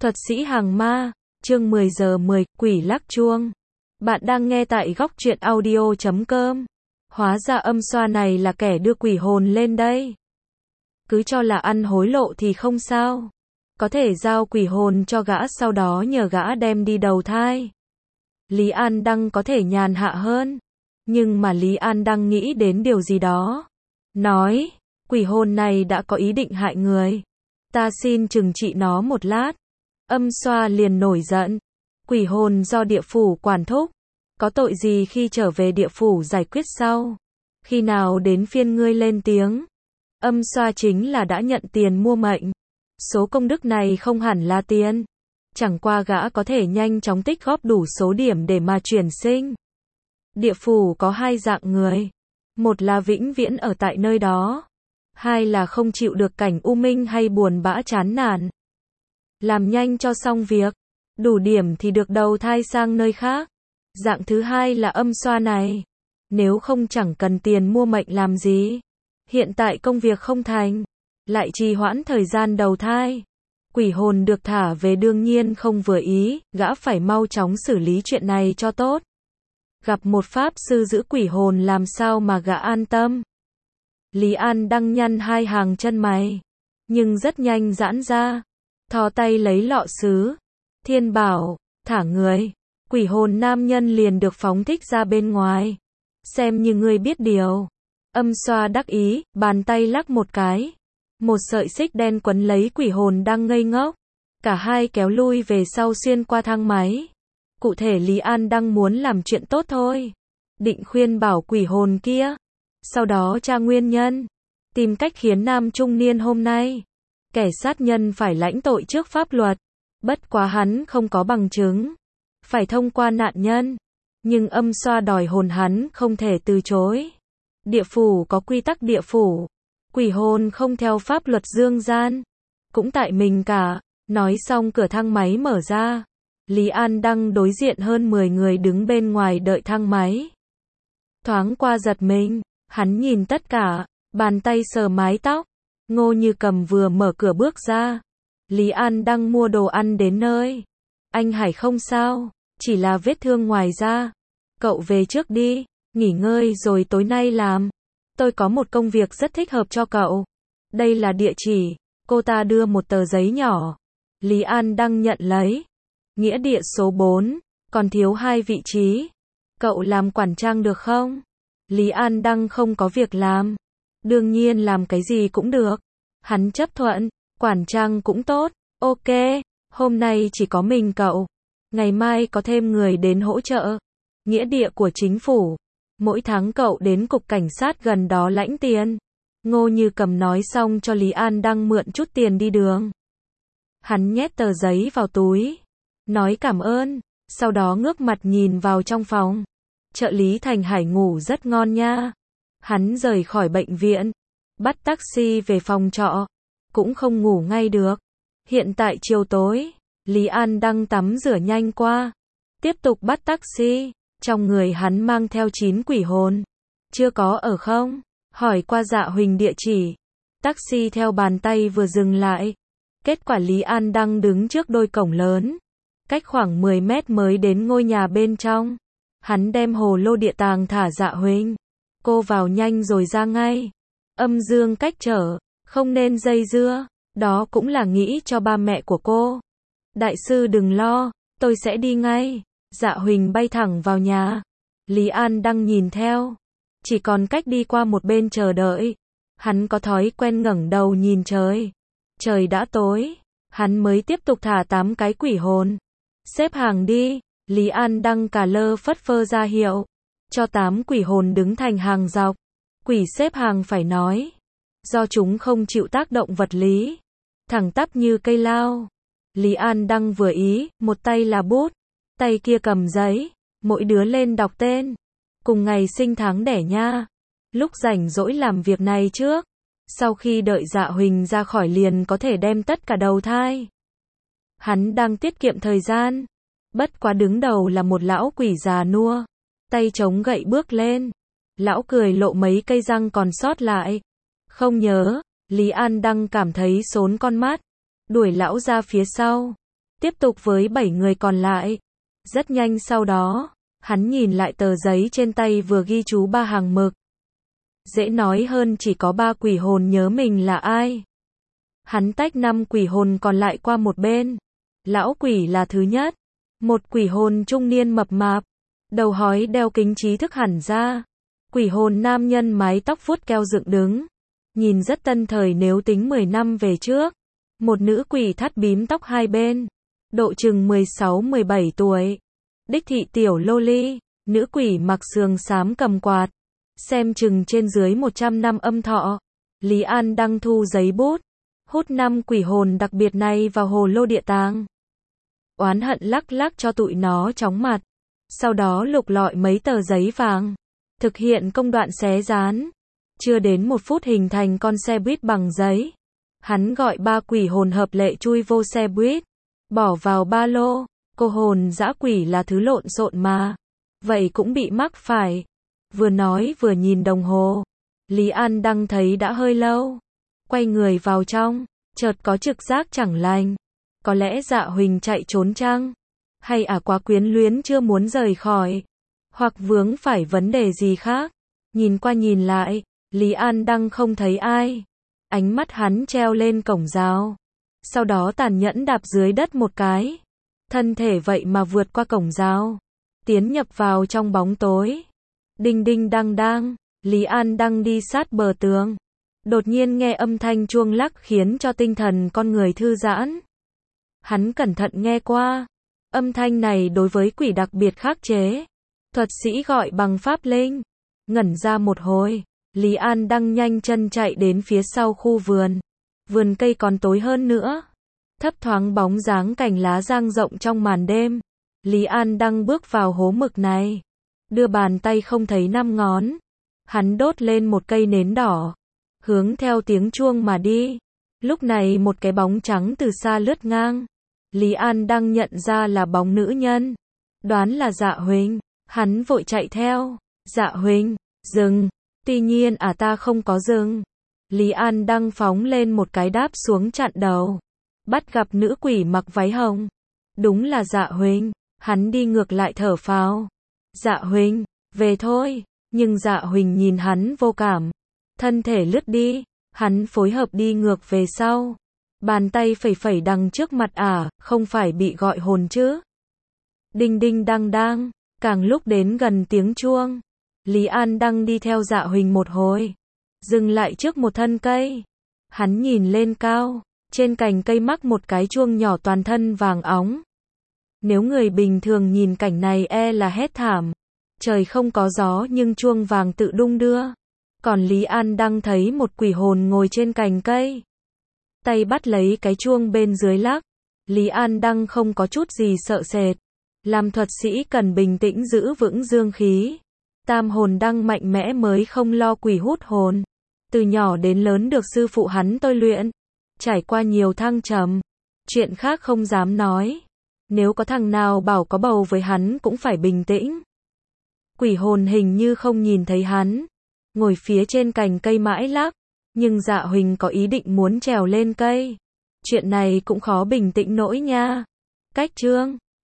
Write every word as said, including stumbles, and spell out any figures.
Thuật sĩ hàng ma, chương mười giờ mười, quỷ lắc chuông. Bạn đang nghe tại góc truyện audio chấm com. Hóa ra âm xoa này là kẻ đưa quỷ hồn lên đây. Cứ cho là ăn hối lộ thì không sao. Có thể giao quỷ hồn cho gã, sau đó nhờ gã đem đi đầu thai. Lý An Đăng có thể nhàn hạ hơn. Nhưng mà Lý An Đăng nghĩ đến điều gì đó. Nói, quỷ hồn này đã có ý định hại người. Ta xin trừng trị nó một lát. Âm xoa liền nổi giận. Quỷ hồn do địa phủ quản thúc. Có tội gì khi trở về địa phủ giải quyết sau? Khi nào đến phiên ngươi lên tiếng? Âm xoa chính là đã nhận tiền mua mệnh. Số công đức này không hẳn là tiền. Chẳng qua gã có thể nhanh chóng tích góp đủ số điểm để mà chuyển sinh. Địa phủ có hai dạng người. Một là vĩnh viễn ở tại nơi đó. Hai là không chịu được cảnh u minh hay buồn bã chán nản. Làm nhanh cho xong việc. Đủ điểm thì được đầu thai sang nơi khác. Dạng thứ hai là âm xoa này. Nếu không chẳng cần tiền mua mệnh làm gì. Hiện tại công việc không thành. Lại trì hoãn thời gian đầu thai. Quỷ hồn được thả về đương nhiên không vừa ý. Gã phải mau chóng xử lý chuyện này cho tốt. Gặp một pháp sư giữ quỷ hồn làm sao mà gã an tâm. Lý An Đăng nhăn hai hàng chân mày. Nhưng rất nhanh giãn ra. Thò tay lấy lọ sứ. Thiên bảo, thả người. Quỷ hồn nam nhân liền được phóng thích ra bên ngoài. Xem như ngươi biết điều. Âm xoa đắc ý, bàn tay lắc một cái. Một sợi xích đen quấn lấy quỷ hồn đang ngây ngốc. Cả hai kéo lui về sau xuyên qua thang máy. Cụ thể Lý An đang muốn làm chuyện tốt thôi. Định khuyên bảo quỷ hồn kia. Sau đó tra nguyên nhân. Tìm cách khiến nam trung niên hôm nay. Kẻ sát nhân phải lãnh tội trước pháp luật. Bất quá hắn không có bằng chứng. Phải thông qua nạn nhân. Nhưng âm xoa đòi hồn hắn không thể từ chối. Địa phủ có quy tắc địa phủ. Quỷ hồn không theo pháp luật dương gian. Cũng tại mình cả. Nói xong cửa thang máy mở ra. Lý An Đăng đối diện hơn mười người đứng bên ngoài đợi thang máy. Thoáng qua giật mình. Hắn nhìn tất cả. Bàn tay sờ mái tóc. Ngô Như Cầm vừa mở cửa bước ra. Lý An Đăng mua đồ ăn đến nơi. Anh Hải không sao. Chỉ là vết thương ngoài da. Cậu về trước đi. Nghỉ ngơi rồi tối nay làm. Tôi có một công việc rất thích hợp cho cậu. Đây là địa chỉ. Cô ta đưa một tờ giấy nhỏ. Lý An Đăng nhận lấy. Nghĩa địa số bốn. Còn thiếu hai vị trí. Cậu làm quản trang được không? Lý An Đăng không có việc làm. Đương nhiên làm cái gì cũng được. Hắn chấp thuận. Quản trang cũng tốt. Ok. Hôm nay chỉ có mình cậu. Ngày mai có thêm người đến hỗ trợ. Nghĩa địa của chính phủ. Mỗi tháng cậu đến cục cảnh sát gần đó lãnh tiền. Ngô Như Cầm nói xong cho Lý An Đăng mượn chút tiền đi đường. Hắn nhét tờ giấy vào túi. Nói cảm ơn. Sau đó ngước mặt nhìn vào trong phòng. Trợ lý Thành Hải ngủ rất ngon nha. Hắn rời khỏi bệnh viện. Bắt taxi về phòng trọ. Cũng không ngủ ngay được. Hiện tại chiều tối. Lý An Đăng tắm rửa nhanh qua. Tiếp tục bắt taxi. Trong người hắn mang theo chín quỷ hồn. Chưa có ở không? Hỏi qua Dạ Huỳnh địa chỉ. Taxi theo bàn tay vừa dừng lại. Kết quả Lý An Đăng đứng trước đôi cổng lớn. Cách khoảng mười mét mới đến ngôi nhà bên trong. Hắn đem hồ lô địa tàng thả Dạ Huỳnh. Cô vào nhanh rồi ra ngay. Âm dương cách trở. Không nên dây dưa. Đó cũng là nghĩ cho ba mẹ của cô. Đại sư đừng lo. Tôi sẽ đi ngay. Dạ Huỳnh bay thẳng vào nhà. Lý An Đăng nhìn theo. Chỉ còn cách đi qua một bên chờ đợi. Hắn có thói quen ngẩng đầu nhìn trời. Trời đã tối. Hắn mới tiếp tục thả tám cái quỷ hồn. Xếp hàng đi. Lý An Đăng cả lơ phất phơ ra hiệu. Cho tám quỷ hồn đứng thành hàng dọc. Quỷ xếp hàng phải nói. Do chúng không chịu tác động vật lý. Thẳng tắp như cây lao. Lý An Đăng vừa ý. Một tay là bút. Tay kia cầm giấy. Mỗi đứa lên đọc tên. Cùng ngày sinh tháng đẻ nha. Lúc rảnh rỗi làm việc này trước. Sau khi đợi Dạ Huỳnh ra khỏi liền có thể đem tất cả đầu thai. Hắn đang tiết kiệm thời gian. Bất quá đứng đầu là một lão quỷ già nua. Tay chống gậy bước lên. Lão cười lộ mấy cây răng còn sót lại. Không nhớ. Lý An Đăng cảm thấy sốn con mắt. Đuổi lão ra phía sau. tiếp tục với bảy người còn lại. Rất nhanh sau đó, hắn nhìn lại tờ giấy trên tay vừa ghi chú ba hàng mực. Dễ nói hơn chỉ có ba quỷ hồn nhớ mình là ai. Hắn tách năm quỷ hồn còn lại qua một bên. Lão quỷ là thứ nhất. Một quỷ hồn trung niên mập mạp. Đầu hói đeo kính trí thức hẳn ra. Quỷ hồn nam nhân mái tóc vuốt keo dựng đứng. Nhìn rất tân thời nếu tính mười năm về trước. Một nữ quỷ thắt bím tóc hai bên. Độ chừng mười sáu mười bảy tuổi. Đích thị tiểu loli. Nữ quỷ mặc sườn xám cầm quạt. Xem chừng trên dưới một trăm năm âm thọ. Lý An đăng thu giấy bút. Hút năm quỷ hồn đặc biệt này vào hồ lô địa tàng. Oán hận lắc lắc cho tụi nó chóng mặt. Sau đó lục lọi mấy tờ giấy vàng. Thực hiện công đoạn xé dán. Chưa đến một phút hình thành con xe buýt bằng giấy. Hắn gọi ba quỷ hồn hợp lệ chui vô xe buýt. Bỏ vào ba lô. Cô hồn dã quỷ là thứ lộn xộn mà. Vậy cũng bị mắc phải. Vừa nói vừa nhìn đồng hồ. Lý An Đăng thấy đã hơi lâu. Quay người vào trong. Chợt có trực giác chẳng lành. Có lẽ Dạ Huỳnh chạy trốn chăng? Hay ả quá quyến luyến chưa muốn rời khỏi? Hoặc vướng phải vấn đề gì khác? Nhìn qua nhìn lại, Lý An Đăng không thấy ai. Ánh mắt hắn treo lên cổng rào. Sau đó tàn nhẫn đạp dưới đất một cái. Thân thể vậy mà vượt qua cổng rào. Tiến nhập vào trong bóng tối. Đinh đinh đăng đang. Lý An Đăng đi sát bờ tường. Đột nhiên nghe âm thanh chuông lắc khiến cho tinh thần con người thư giãn. Hắn cẩn thận nghe qua. Âm thanh này đối với quỷ đặc biệt khắc chế. Thuật sĩ gọi bằng pháp linh. Ngẩn ra một hồi, Lý An Đăng nhanh chân chạy đến phía sau khu vườn. Vườn cây còn tối hơn nữa. Thấp thoáng bóng dáng cành lá dang rộng trong màn đêm. Lý An Đăng bước vào hố mực này. Đưa bàn tay không thấy năm ngón. Hắn đốt lên một cây nến đỏ. Hướng theo tiếng chuông mà đi. Lúc này một cái bóng trắng từ xa lướt ngang. Lý An Đăng nhận ra là bóng nữ nhân. Đoán là Dạ Huỳnh. Hắn vội chạy theo. Dạ Huỳnh, dừng. Tuy nhiên à ta không có dừng. Lý An Đăng phóng lên một cái đáp xuống chặn đầu. Bắt gặp nữ quỷ mặc váy hồng. Đúng là Dạ Huỳnh. Hắn đi ngược lại thở phào. Dạ Huỳnh, về thôi. Nhưng Dạ Huỳnh nhìn hắn vô cảm. Thân thể lướt đi. Hắn phối hợp đi ngược về sau. Bàn tay phẩy phẩy đằng trước mặt ả, à, không phải bị gọi hồn chứ. Đinh đinh đăng đang, càng lúc đến gần tiếng chuông. Lý An Đăng đi theo Dạ Huỳnh một hồi. Dừng lại trước một thân cây. Hắn nhìn lên cao, trên cành cây mắc một cái chuông nhỏ toàn thân vàng óng. Nếu người bình thường nhìn cảnh này e là hét thảm. Trời không có gió nhưng chuông vàng tự đung đưa. Còn Lý An Đăng thấy một quỷ hồn ngồi trên cành cây. Tay bắt lấy cái chuông bên dưới lắc. Lý An Đăng không có chút gì sợ sệt. Làm thuật sĩ cần bình tĩnh giữ vững dương khí. Tam hồn đăng mạnh mẽ mới không lo quỷ hút hồn. Từ nhỏ đến lớn được sư phụ hắn tôi luyện. Trải qua nhiều thăng trầm. Chuyện khác không dám nói. Nếu có thằng nào bảo có bầu với hắn cũng phải bình tĩnh. Quỷ hồn hình như không nhìn thấy hắn. Ngồi phía trên cành cây mãi lắc. Nhưng Dạ Huỳnh có ý định muốn trèo lên cây. Chuyện này cũng khó bình tĩnh nổi nha. Cách chương